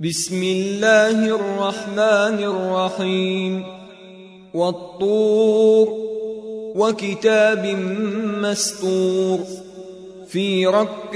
بسم الله الرحمن الرحيم والطور وكتاب مسطور في رق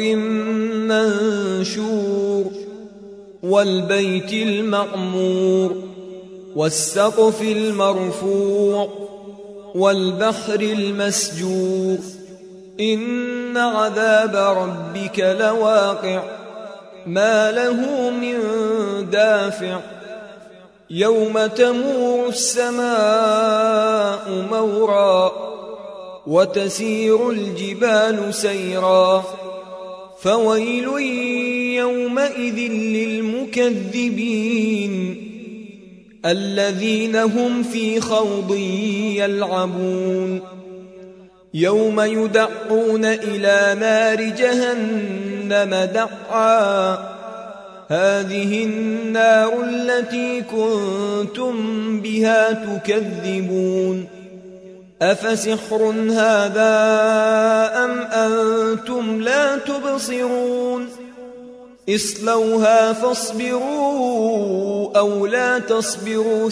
منشور والبيت المعمور والسقف المرفوع والبحر المسجور إن عذاب ربك لواقع ما له من دافع يوم تمور السماء مورا وتسير الجبال سيرا فويل يومئذ للمكذبين الذين هم في خوض يلعبون يوم يدعون إلى نار جهنم دعا هذه النار التي كنتم بها تكذبون أفسحر هذا أم أنتم لا تبصرون اصلوها فاصبروا أو لا تصبروا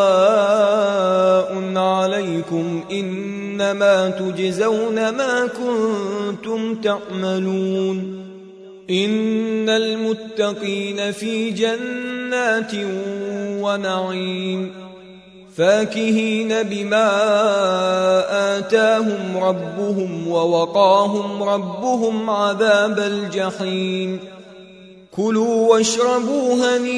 سواء عليكم إنما تجزون ما كنتم تعملون إن المتقين في جنات ونعيم فاكهين بما آتاهم ربهم ووقاهم ربهم عذاب الجحيم كلوا واشربوا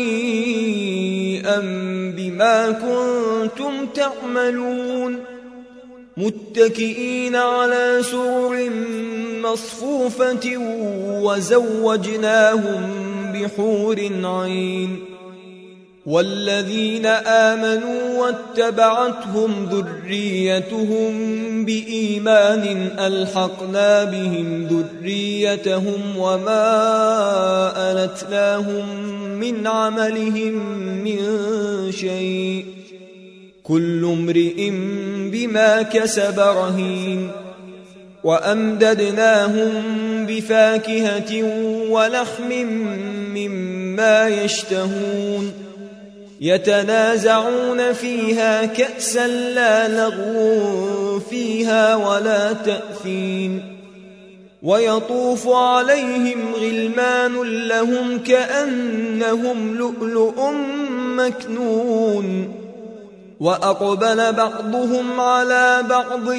هنيئا بما كنتم تعملون متكئين على سرر مصفوفة وزوجناهم بحور عين والذين آمنوا واتبعتهم ذريتهم بإيمان ألحقنا بهم ذريتهم وما ألتناهم من عملهم من شيء كل امرئ بما كسب رهين وأمددناهم بفاكهة ولحم مما يشتهون يتنازعون فيها كأسا لا لغو فيها ولا تأثيم ويطوف عليهم غلمان لهم كأنهم لؤلؤ مكنون وأقبل بعضهم على بعض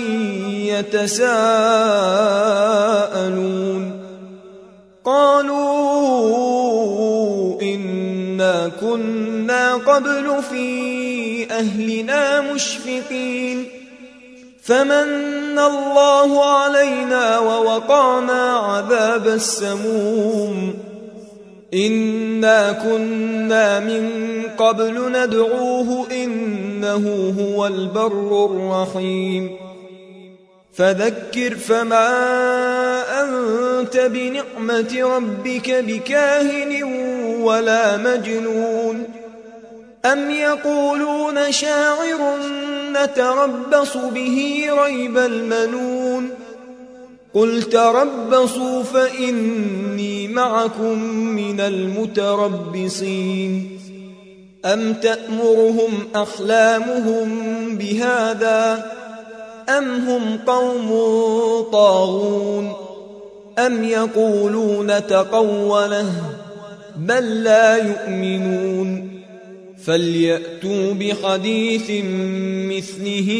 يتساءلون قالوا إنا كنا قبل في أهلنا مشفقين فمن الله علينا ووقانا عذاب السموم إنا كنا من قبل ندعوه إنه هو البر الرحيم فذكر فما أنت بنعمة ربك بكاهن ولا مجنون أم يقولون شاعر نتربص به ريب المنون قل تربصوا فإني معكم من المتربصين أم تأمرهم أحلامهم بهذا أم هم قوم طاغون أم يقولون تقوله بل لا يؤمنون فليأتوا بحديث مثله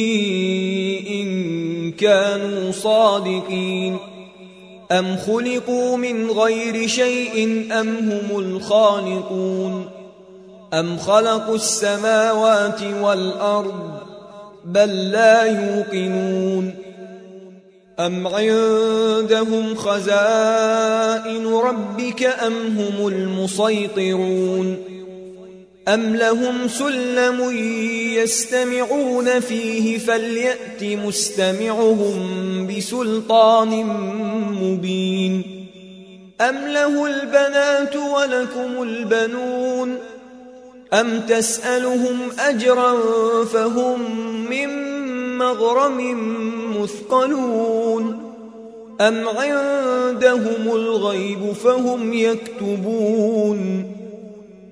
إن كانوا صادقين أم خلقوا من غير شيء أم هم الخالقون أم خلقوا السماوات والأرض بل لا يوقنون أم عندهم خزائن ربك أم هم المسيطرون أم لهم سلم يستمعون فيه فليأت مستمعهم بسلطان مبين أم له البنات ولكم البنون أم تسألهم أجرا فهم من مغرم مثقلون أم عندهم الغيب فهم يكتبون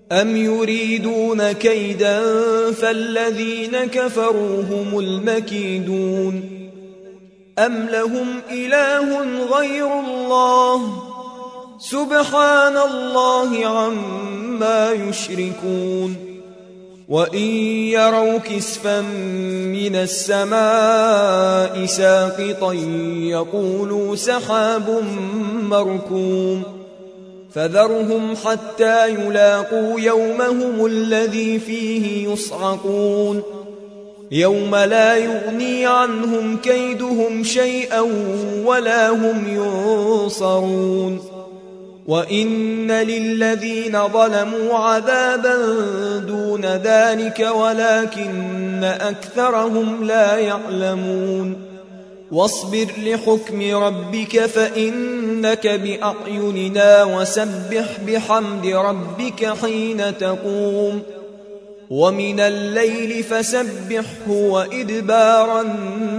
أم يريدون كيدا فالذين كفروا هم المكيدون أم لهم إله غير الله سبحان الله عما يشركون وإن يروا كسفا من السماء ساقطا يقولوا سحاب مركوم فذرهم حتى يلاقوا يومهم الذي فيه يصعقون يوم لا يغني عنهم كيدهم شيئا ولا هم ينصرون وإن للذين ظلموا عذابا دون ذلك ولكن أكثرهم لا يعلمون واصبر لحكم ربك فإنك بأعيننا وسبح بحمد ربك حين تقوم ومن الليل فسبحه وإدبار